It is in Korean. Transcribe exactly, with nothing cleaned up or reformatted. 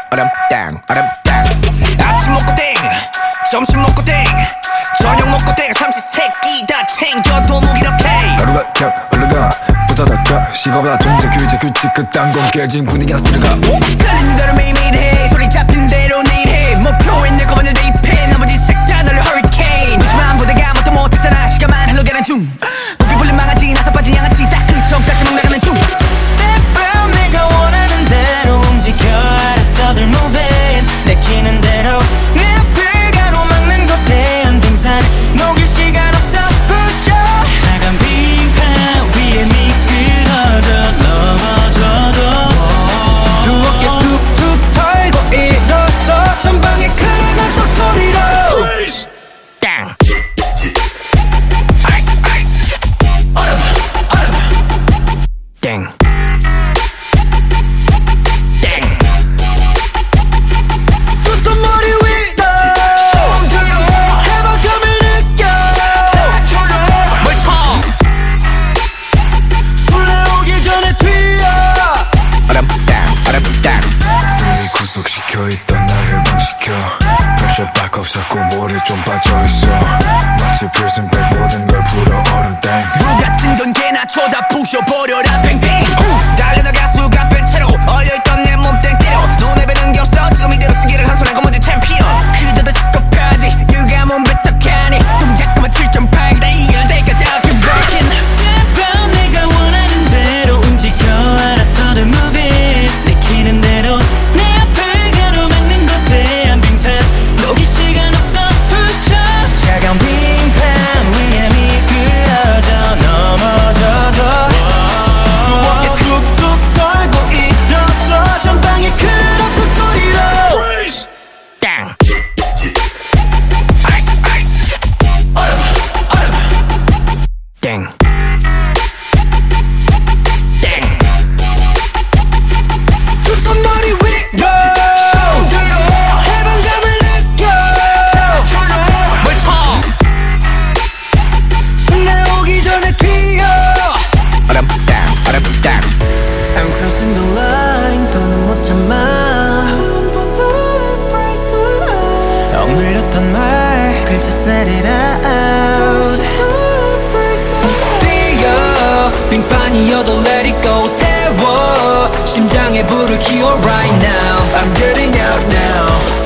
얼음땅 얼음땅. 아침 먹고 땡 점심 먹고 땡 저녁 먹고 땡 삼시세끼 다 챙겨도 무기력해. 하루가 켜 올라가 부다닥가 식어가 통제 규제 규칙 그딴 건 깨진 분위기나 쓸어가. 떨리는 대로 매일매일 해 소리 잡힌 대로 내일 해 목표에 내 것만을 대입해 나머지 색다 널 허리케인. 하지만 보다가 뭣도 못했잖아 시간만 흘러가는 중. 높이 불린 망아지 나서 빠진 양아치 딱 그 점까지 막 나가는 중. Step out 내가 원하는 대로 움직여 알았어들 moving 내키는 대로 내 앞을 가로막는 것 대한 빙산 녹일 시간 없어 push up. 차가운 빙판 위에 미끄러져 넘어져도 두 어깨 툭툭 털고 일어서 전방에 큰 악성 소리로 땅 아이스 아이스 얼음 얼음 땡 구속시켜있던 날 해방시켜 프레셔 박 없었고 모래 좀 빠져있어 마치 prison break 모든 걸 풀어 얼음땡. 물 같은 건 개나 쳐다 부셔버려라 팽팽. 달려나가 수가 뺀 채로 얼려있던 내 몸땡 때려 눈에 뵈는 게 없어 지금 이대로 승기를 한 손에 거머쥔 챔피언. 그대도 시겁하지 누가 몸 뱉어가니 동작 칠 점 팔 다 이길 때까지 I'll keep working. Step out 내가 원하는 대로 움직여 알았어들 moving 내키는 대로 내 앞을 가로막는 것 대한 빙산 녹일 시간 없어 push up. 차가운 빙판 위에 미끄러져 넘어져도 두 어깨 툭툭 털고 일어서 전방에 큰 악성 소리로 땅 아이스 아이스 얼음 얼음 땡 두 손머리 위로 해방감을 느껴 물총 순간 오기 전에 튀어 얼음땅 얼음땅. I'm crossing the line 더는 못 참아 한 번 더 break the ice 억눌렸던 말 Please just let it out 뛰어 빙판이어도 let it go 태워 심장에 불을 키워 right now I'm getting out now